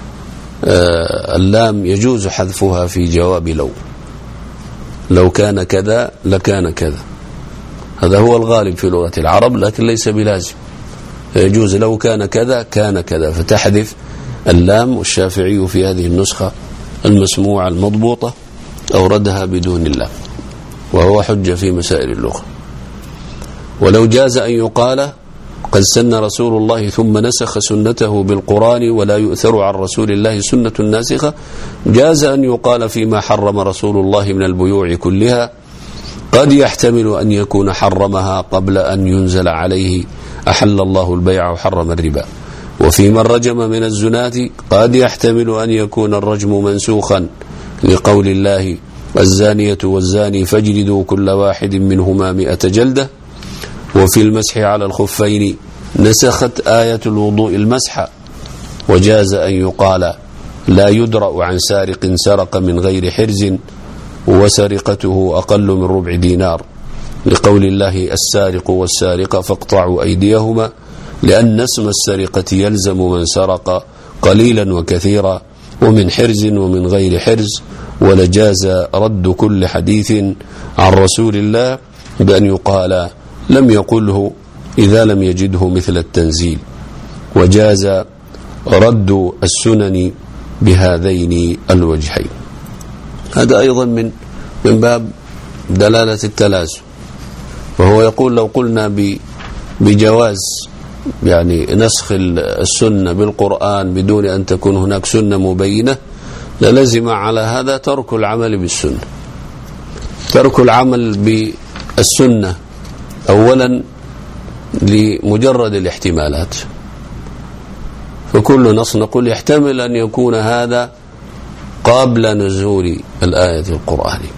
اللام يجوز حذفها في جواب لو. لو كان كذا لكان كذا، هذا هو الغالب في لغة العرب، لكن ليس بلازم. يجوز لو كان كذا كان كذا، فتحذف اللام. والشافعي في هذه النسخة المسموعة المضبوطة أوردها بدون اللام، وهو حجة في مسائل اللغة. ولو جاز أن يقال قد سن رسول الله ثم نسخ سنته بالقرآن ولا يؤثر عن رسول الله سنة الناسخة، جاز أن يقال فيما حرم رسول الله من البيوع كلها قد يحتمل أن يكون حرمها قبل أن ينزل عليه أحل الله البيع وحرم الربا. وفيما الرجم من الزنات قد يحتمل أن يكون الرجم منسوخا لقول الله الزانية والزاني فاجلدوا كل واحد منهما مئة جلدة. وفي المسح على الخفين نسخت آية الوضوء المسح، وجاز أن يقال لا يدرأ عن سارق سرق من غير حرز وسرقته أقل من ربع دينار لقول الله السارق والسارقة فاقطعوا أيديهما، لأن اسم السرقة يلزم من سرق قليلا وكثيرا ومن حرز ومن غير حرز. ولجاز رد كل حديث عن رسول الله بأن يقال لم يقله إذا لم يجده مثل التنزيل. وجاز رد السنن بهذين الوجهين. هذا أيضا من من باب دلالة التلازم. وهو يقول لو قلنا بجواز يعني نسخ السنة بالقرآن بدون أن تكون هناك سنة مبينة، للزم على هذا ترك العمل بالسنة. ترك العمل بالسنة أولا لمجرد الاحتمالات، فكل نص نقول يحتمل أن يكون هذا قبل نزول الآية القرآنية.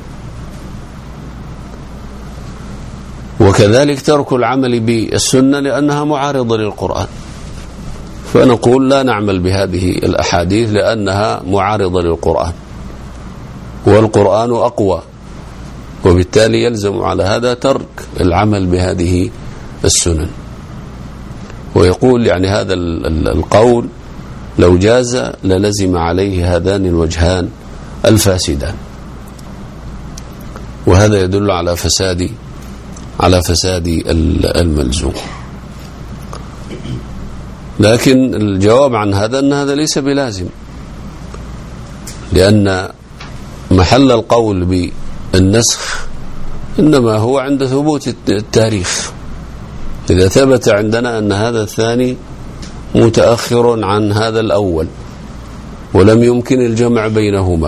وكذلك ترك العمل بالسنة لأنها معارضة للقرآن، فنقول لا نعمل بهذه الأحاديث لأنها معارضة للقرآن، والقرآن أقوى، وبالتالي يلزم على هذا ترك العمل بهذه السنن. ويقول يعني هذا القول لو جاز للزم عليه هذان الوجهان الفاسدان، وهذا يدل على فساد على فساد الملزوم. لكن الجواب عن هذا أن هذا ليس بلازم، لأن محل القول بالنسخ إنما هو عند ثبوت التاريخ. إذا ثبت عندنا أن هذا الثاني متأخر عن هذا الأول ولم يمكن الجمع بينهما،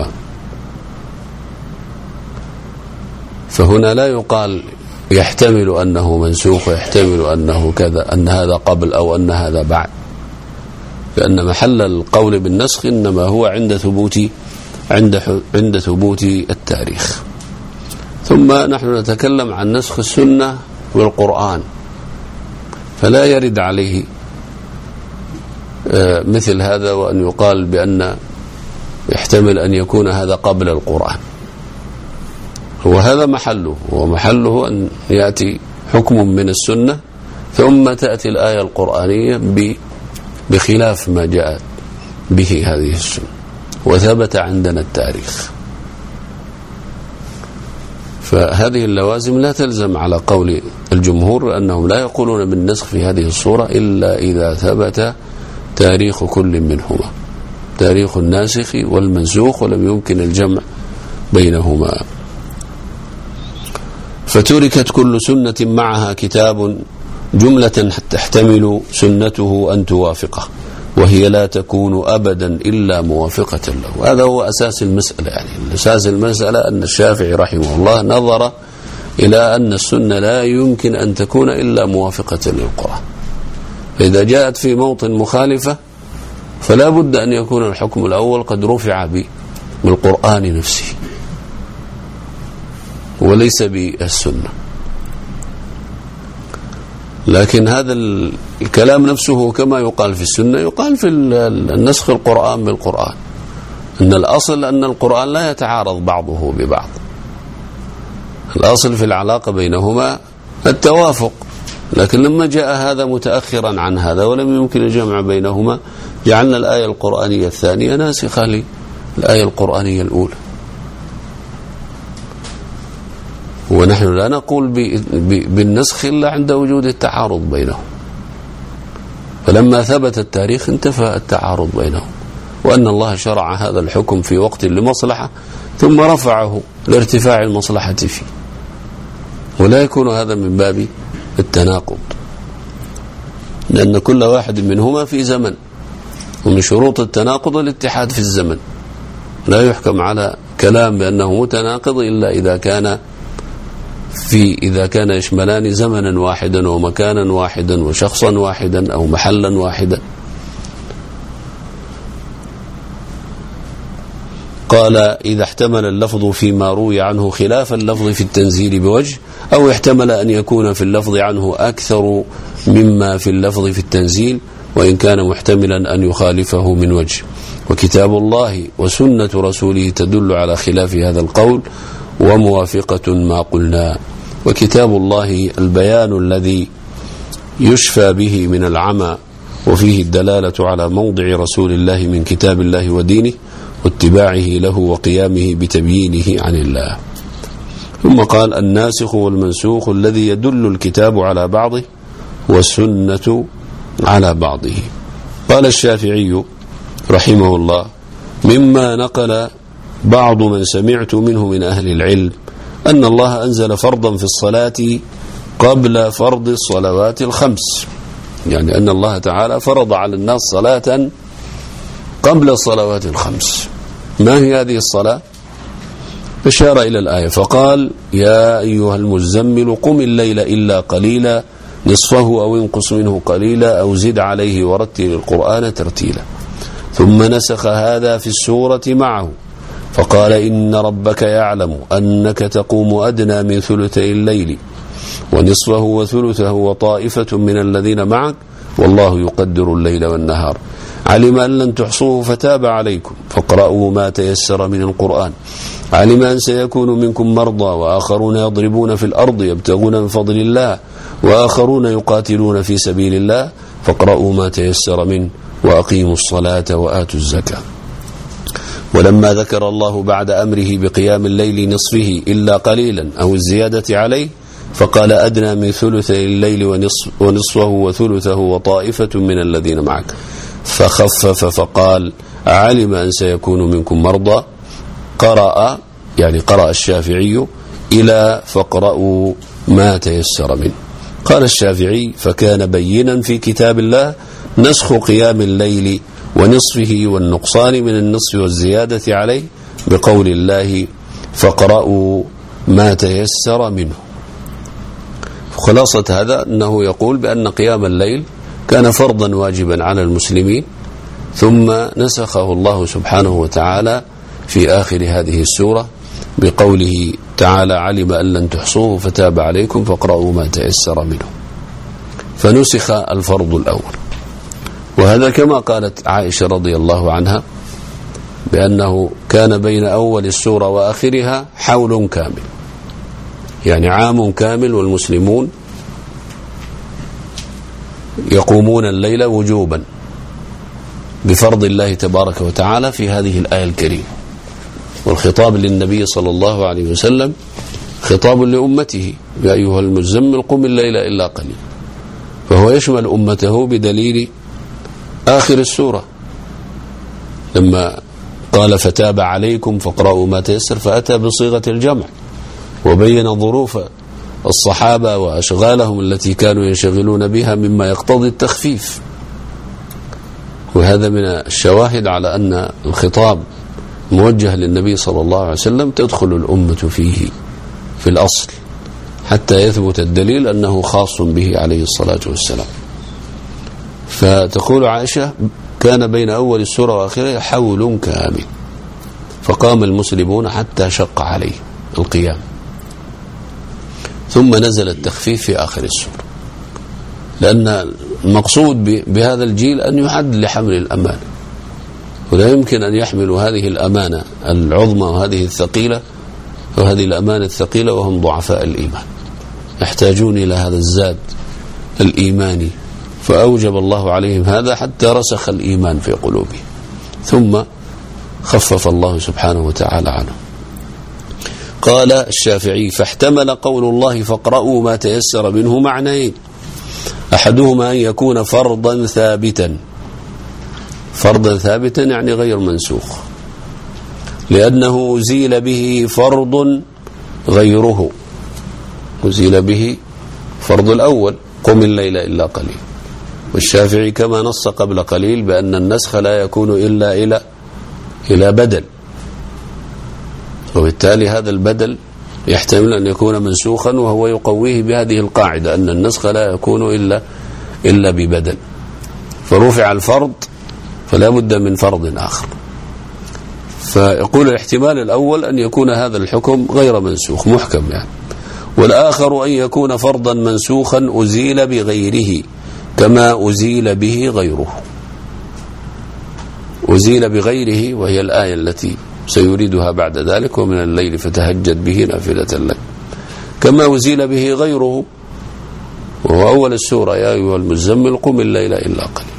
فهنا لا يقال يحتمل أنه منسوخ ويحتمل أنه كذا، أن هذا قبل أو أن هذا بعد، لأن محل القول بالنسخ إنما هو عند ثبوت عند عند ثبوت التاريخ. ثم نحن نتكلم عن نسخ السنة والقرآن، فلا يرد عليه مثل هذا وأن يقال بأن يحتمل أن يكون هذا قبل القرآن. وهذا محله، ومحله أن يأتي حكم من السنة ثم تأتي الآية القرآنية بخلاف ما جاءت به هذه السنة وثبت عندنا التاريخ. فهذه اللوازم لا تلزم على قول الجمهور، لأنهم لا يقولون بالنسخ في هذه الصورة إلا إذا ثبت تاريخ كل منهما، تاريخ الناسخ والمنسوخ، ولم يمكن الجمع بينهما. فتركت كل سنة معها كتاب جملة تحتمل سنته أن توافقه، وهي لا تكون أبدا إلا موافقة له. هذا هو أساس المسألة. يعني أساس المسألة أن الشافعي رحمه الله نظر إلى أن السنة لا يمكن أن تكون إلا موافقة للقرآن، فإذا جاءت في موطن مخالفة فلا بد أن يكون الحكم الأول قد رفع بالقرآن نفسه وليس بالسنة. لكن هذا الكلام نفسه كما يقال في السنة يقال في النسخ القرآن بالقرآن، أن الأصل أن القرآن لا يتعارض بعضه ببعض، الأصل في العلاقة بينهما التوافق. لكن لما جاء هذا متأخرا عن هذا ولم يمكن الجمع بينهما جعلنا الآية القرآنية الثانية ناسخة للآية القرآنية الأولى. ونحن لا نقول بالنسخ إلا عند وجود التعارض بينهم، فلما ثبت التاريخ انتفى التعارض بينهم، وأن الله شرع هذا الحكم في وقت لمصلحة ثم رفعه لارتفاع المصلحة فيه، ولا يكون هذا من باب التناقض، لأن كل واحد منهما في زمن، ومن شروط التناقض الاتحاد في الزمن. لا يحكم على كلام بأنه متناقض إلا إذا كان في إذا كان يشملان زمنا واحدا ومكانا واحدا وشخصا واحدا أو محلا واحدا. قال إذا احتمل اللفظ فيما روي عنه خلاف اللفظ في التنزيل بوجه، أو احتمل أن يكون في اللفظ عنه أكثر مما في اللفظ في التنزيل، وإن كان محتملا أن يخالفه من وجه. وكتاب الله وسنة رسوله تدل على خلاف هذا القول وموافقة ما قلنا. وكتاب الله البيان الذي يشفى به من العمى، وفيه الدلالة على موضع رسول الله من كتاب الله ودينه واتباعه له وقيامه بتبيينه عن الله. ثم قال الناسخ والمنسوخ الذي يدل الكتاب على بعضه والسنة على بعضه. قال الشافعي رحمه الله مما نقل بعض من سمعت منه من أهل العلم أن الله أنزل فرضا في الصلاة قبل فرض الصلوات الخمس، يعني أن الله تعالى فرض على الناس صلاة قبل الصلوات الخمس. ما هي هذه الصلاة؟ أشار إلى الآية فقال يا أيها المزمل قم الليل إلا قليلا نصفه أو انقص منه قليلا أو زد عليه ورتل القرآن ترتيلا. ثم نسخ هذا في السورة معه فقال إن ربك يعلم أنك تقوم أدنى من ثلثي الليل ونصفه وثلثه وطائفة من الذين معك والله يقدر الليل والنهار علم أن لن تحصوه فتاب عليكم فاقرأوا ما تيسر من القرآن علم أن سيكون منكم مرضى وآخرون يضربون في الأرض يبتغون من فضل الله وآخرون يقاتلون في سبيل الله فاقرأوا ما تيسر منه وأقيموا الصلاة وآتوا الزكاة. ولما ذكر الله بعد أمره بقيام الليل نصفه إلا قليلا أو الزيادة عليه فقال أدنى من ثلثي الليل ونصف ونصفه وثلثه وطائفة من الذين معك فخفف فقال علم أن سيكون منكم مرضى قرأ يعني قرأ الشافعي إلى فاقرأوا ما تيسر منه. قال الشافعي فكان بينا في كتاب الله نسخ قيام الليل ونصفه والنقصان من النصف والزيادة عليه بقول الله فاقرأوا ما تيسر منه. خلاصة هذا أنه يقول بأن قيام الليل كان فرضا واجبا على المسلمين ثم نسخه الله سبحانه وتعالى في آخر هذه السورة بقوله تعالى علم أن لن تحصوه فتاب عليكم فاقرأوا ما تيسر منه فنسخ الفرض الأول. وهذا كما قالت عائشة رضي الله عنها بأنه كان بين أول السورة وآخرها حول كامل، يعني عام كامل والمسلمون يقومون الليل وجوبا بفرض الله تبارك وتعالى في هذه الآية الكريمة. والخطاب للنبي صلى الله عليه وسلم خطاب لأمته يا أيها المزمل قم الليل إلا قليلا، فهو يشمل أمته بدليل آخر السورة لما قال فتاب عليكم فاقرأوا ما تيسر فأتى بصيغة الجمع وبين ظروف الصحابة وأشغالهم التي كانوا ينشغلون بها مما يقتضي التخفيف. وهذا من الشواهد على أن الخطاب موجه للنبي صلى الله عليه وسلم تدخل الأمة فيه في الأصل حتى يثبت الدليل أنه خاص به عليه الصلاة والسلام. فتقول عائشة: كان بين أول السورة وآخرها حول كامل، فقام المسلمون حتى شق عليه القيام، ثم نزل التخفيف في آخر السورة، لأن المقصود بهذا الجيل أن يعد لحمل الأمانة، ولا يمكن أن يحملوا هذه الأمانة العظمى وهذه الثقيلة وهذه الأمانة الثقيلة وهم ضعفاء الإيمان، يحتاجون إلى هذا الزاد الإيماني، فأوجب الله عليهم هذا حتى رسخ الإيمان في قلوبهم، ثم خفف الله سبحانه وتعالى عنه. قال الشافعي: فاحتمل قول الله فاقرأوا ما تيسر منه معنيين: أحدهما أن يكون فرضا ثابتا، فرضا ثابتا يعني غير منسوخ، لأنه أزيل به فرض غيره، أزيل به فرض الأول قم الليل إلا قليل. والشافعي كما نص قبل قليل بأن النسخ لا يكون إلا إلى إلى بدل، وبالتالي هذا البدل يحتمل أن يكون منسوخا، وهو يقويه بهذه القاعدة أن النسخ لا يكون إلا إلا ببدل، فرفع الفرض فلا بد من فرض آخر. فيقول الاحتمال الأول أن يكون هذا الحكم غير منسوخ محكم يعني، والآخر أن يكون فرضا منسوخا أزيل بغيره كما أزيل به غيره. أزيل بغيره وهي الآية التي سيريدها بعد ذلك: ومن الليل فتهجد به نافلة لك، كما أزيل به غيره وهو أول السورة: يا أيها المزمل قم الليل إلا قليل.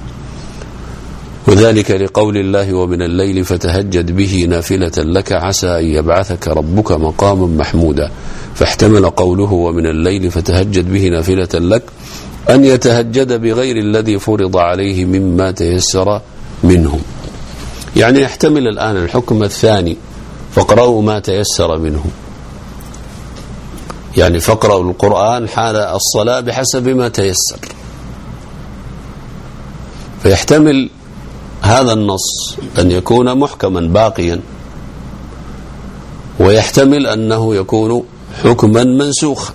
وذلك لقول الله: ومن الليل فتهجد به نافلة لك عسى أن يبعثك ربك مقاما محمودا. فاحتمل قوله ومن الليل فتهجد به نافلة لك أن يتهجد بغير الذي فرض عليه مما تيسر منه، يعني يحتمل الآن الحكم الثاني: فاقرأوا ما تيسر منه، يعني فاقرأوا القرآن حال الصلاة بحسب ما تيسر. فيحتمل هذا النص أن يكون محكما باقيا، ويحتمل أنه يكون حكما منسوخا.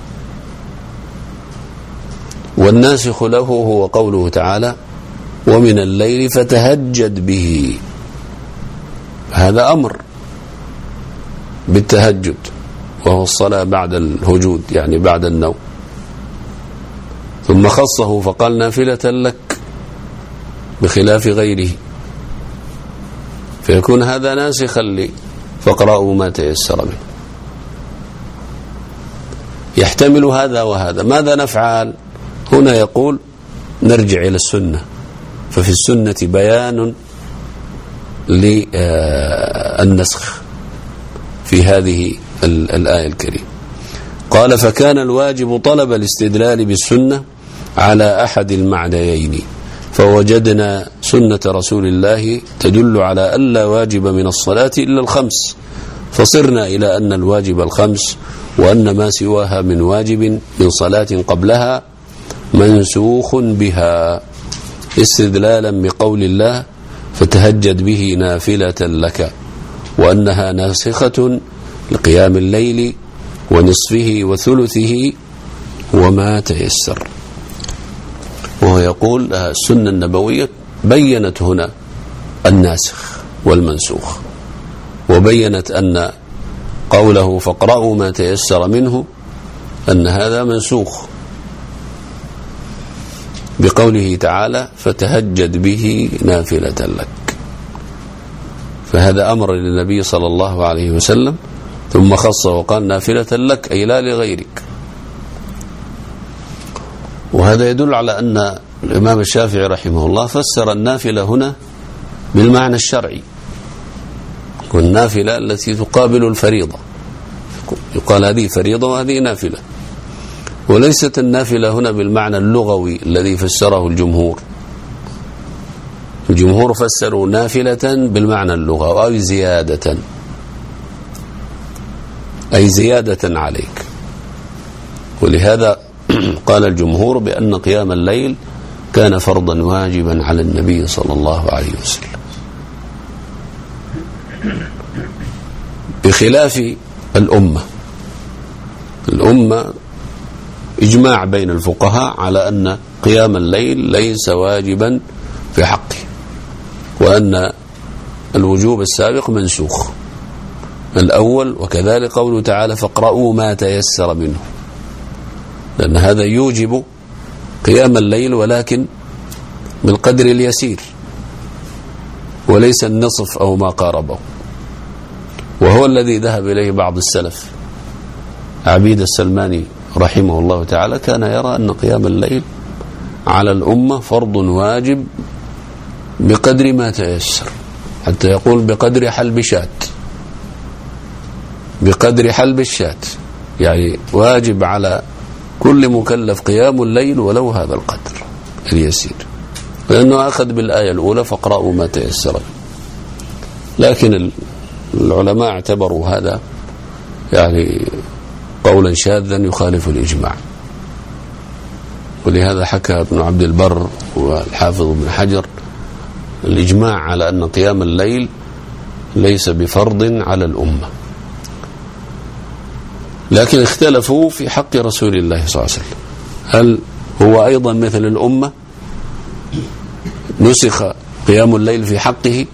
والناسخ له هو قوله تعالى: ومن الليل فتهجد به، هذا أمر بالتهجد وهو الصلاة بعد الهجود يعني بعد النوم، ثم خصه فقال نافلة لك بخلاف غيره، فيكون هذا ناسخا لي فاقرأوا ما تيسر منه. يحتمل هذا وهذا. ماذا نفعل هنا؟ يقول نرجع إلى السنة، ففي السنة بيان للنسخ في هذه الآية الكريمة. قال: فكان الواجب طلب الاستدلال بالسنة على أحد المعنيين، فوجدنا سنة رسول الله تدل على ألا واجب من الصلاة إلا الخمس، فصرنا إلى أن الواجب الخمس، وأن ما سواها من واجب من صلاة قبلها منسوخ بها، استدلالا بقول الله: فتهجد به نافلة لك، وأنها ناسخة لقيام الليل ونصفه وثلثه وما تيسر. وهو يقول السنة النبوية بينت هنا الناسخ والمنسوخ، وبينت أن قوله فاقرأوا ما تيسر منه أن هذا منسوخ بقوله تعالى: فتهجد به نافلة لك، فهذا أمر للنبي صلى الله عليه وسلم، ثم خص وقال نافلة لك أي لا لغيرك. وهذا يدل على أن الإمام الشافعي رحمه الله فسر النافلة هنا بالمعنى الشرعي، والنافلة التي تقابل الفريضة، يقال هذه فريضة وهذه نافلة، وليست النافلة هنا بالمعنى اللغوي الذي فسره الجمهور. الجمهور فسروا نافلة بالمعنى اللغوي أو زيادة، أي زيادة عليك، ولهذا قال الجمهور بأن قيام الليل كان فرضا واجبا على النبي صلى الله عليه وسلم، بخلاف الأمة. الأمة إجماع بين الفقهاء على أن قيام الليل ليس واجبا في حقه، وأن الوجوب السابق منسوخ الأول، وكذلك قوله تعالى فاقرؤوا ما تيسر منه، لأن هذا يوجب قيام الليل ولكن بالقدر اليسير وليس النصف أو ما قاربه، وهو الذي ذهب إليه بعض السلف. عبيد السلماني رحمه الله تعالى كان يرى أن قيام الليل على الأمة فرض واجب بقدر ما تيسر، حتى يقول بقدر حلب شاة، بقدر حلب الشاة، يعني واجب على كل مكلف قيام الليل ولو هذا القدر اليسير، لأنه أخذ بالآية الأولى فاقرأوا ما تيسر. لكن العلماء اعتبروا هذا يعني قولا شاذا يخالف الإجماع، ولهذا حكى ابن عبد البر والحافظ ابن حجر الإجماع على أن قيام الليل ليس بفرض على الأمة، لكن اختلفوا في حق رسول الله صلى الله عليه وسلم، هل هو أيضا مثل الأمة نسخ قيام الليل في حقه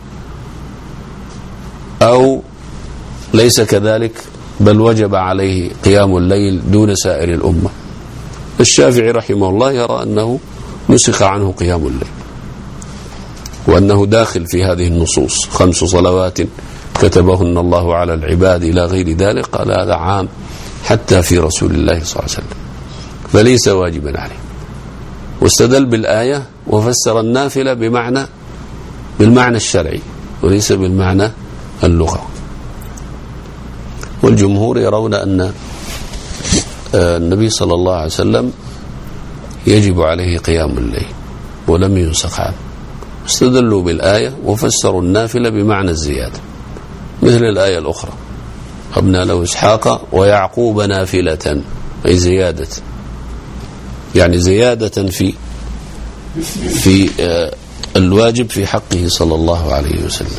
أو ليس كذلك بل وجب عليه قيام الليل دون سائر الأمة. الشافعي رحمه الله يرى أنه نسخ عنه قيام الليل، وأنه داخل في هذه النصوص، خمس صلوات كتبهن الله على العباد إلى غير ذلك، قال هذا عام حتى في رسول الله صلى الله عليه وسلم، فليس واجبا عليه. واستدل بالآية وفسر النافلة بمعنى بالمعنى الشرعي وليس بالمعنى اللغوي. والجمهور يرون أن النبي صلى الله عليه وسلم يجب عليه قيام الليل ولم ينسخ عنه، استدلوا بالآية وفسروا النافلة بمعنى الزيادة، مثل الآية الأخرى أبنى له إسحاق ويعقوب نافلة، أي زيادة، يعني زيادة في في الواجب في حقه صلى الله عليه وسلم.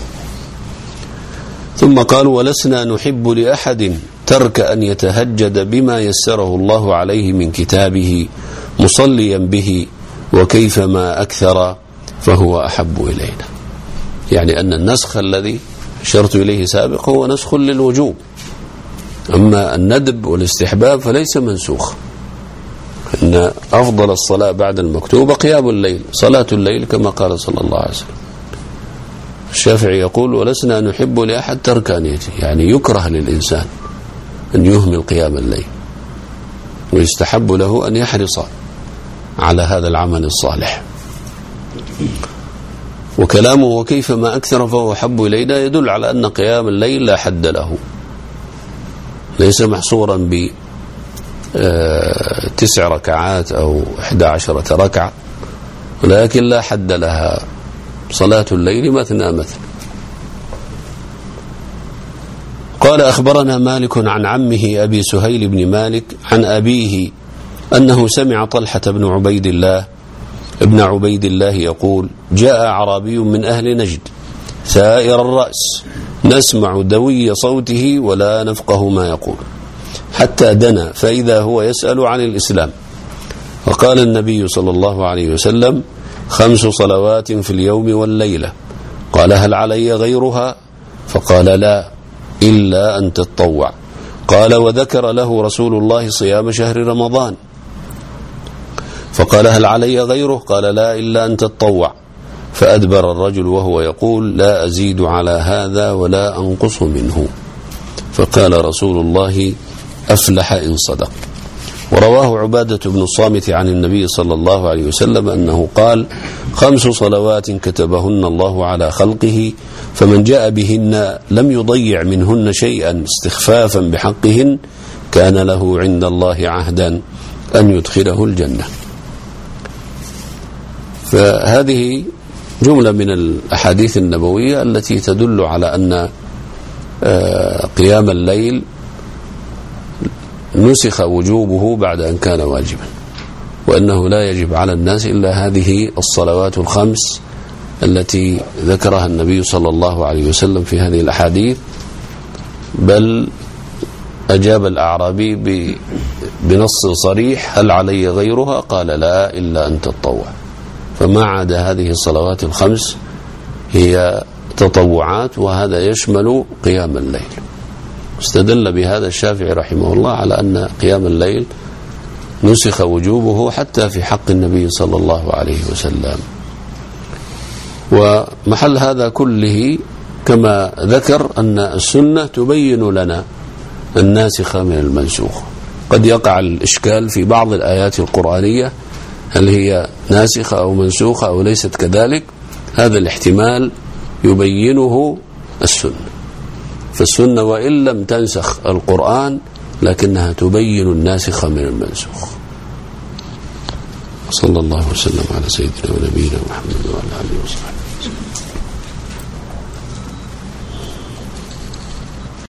ثم قالوا ولسنا نحب لأحد ترك أن يتهجد بما يسره الله عليه من كتابه مصليا به وكيفما أكثر فهو أحب إلينا، يعني أن النسخ الذي أشرت إليه سابق هو نسخ للوجوب، أما الندب والاستحباب فليس منسوخ، إن أفضل الصلاة بعد المكتوبة قيام الليل، صلاة الليل كما قال صلى الله عليه وسلم. الشافعي يقول ولسنا نحب لأحد ترك أن يتي، يعني يكره للإنسان أن يهمل قيام الليل، ويستحب له أن يحرص على هذا العمل الصالح. وكلامه وكيفما أكثر فهو أحب إلينا يدل على أن قيام الليل لا حد له، ليس محصورا ب تسع ركعات أو إحدى عشرة ركعة، ولكن لا حد لها، صلاة الليل مثنى مثنى. قال أخبرنا مالك عن عمه أبي سهيل بن مالك عن أبيه أنه سمع طلحة بن عبيد الله ابن عبيد الله يقول جاء أعرابي من أهل نجد ثائر الرأس نسمع دوي صوته ولا نفقه ما يقول، حتى دنا فإذا هو يسأل عن الإسلام، فقال النبي صلى الله عليه وسلم خمس صلوات في اليوم والليلة. قال هل علي غيرها؟ فقال لا إلا أن تتطوع. قال وذكر له رسول الله صيام شهر رمضان، فقال هل علي غيره؟ قال لا إلا أن تتطوع. فأدبر الرجل وهو يقول لا أزيد على هذا ولا أنقص منه، فقال رسول الله أفلح إن صدق. ورواه عبادة بن الصامت عن النبي صلى الله عليه وسلم أنه قال خمس صلوات كتبهن الله على خلقه فمن جاء بهن لم يضيع منهن شيئا استخفافا بحقهن كان له عند الله عهدا أن يدخله الجنة. فهذه جملة من الأحاديث النبوية التي تدل على أن قيام الليل نسخ وجوبه بعد أن كان واجبا، وأنه لا يجب على الناس إلا هذه الصلوات الخمس التي ذكرها النبي صلى الله عليه وسلم في هذه الأحاديث. بل أجاب الأعرابي بنص صريح: هل علي غيرها؟ قال: لا، إلا أن تتطوع. فما عدا هذه الصلوات الخمس هي تطوعات، وهذا يشمل قيام الليل. استدل بهذا الشافعي رحمه الله على أن قيام الليل نسخ وجوبه حتى في حق النبي صلى الله عليه وسلم. ومحل هذا كله كما ذكر أن السنة تبين لنا الناسخ من المنسوخ. قد يقع الإشكال في بعض الآيات القرآنية، هل هي ناسخة أو منسوخة أو ليست كذلك؟ هذا الاحتمال يبينه السنة. فالسنة وإن لم تنسخ القرآن لكنها تبين الناسخ من المنسوخ. صلى الله وسلم على سيدنا ونبينا محمد وعلى آله وصحبه وسلم.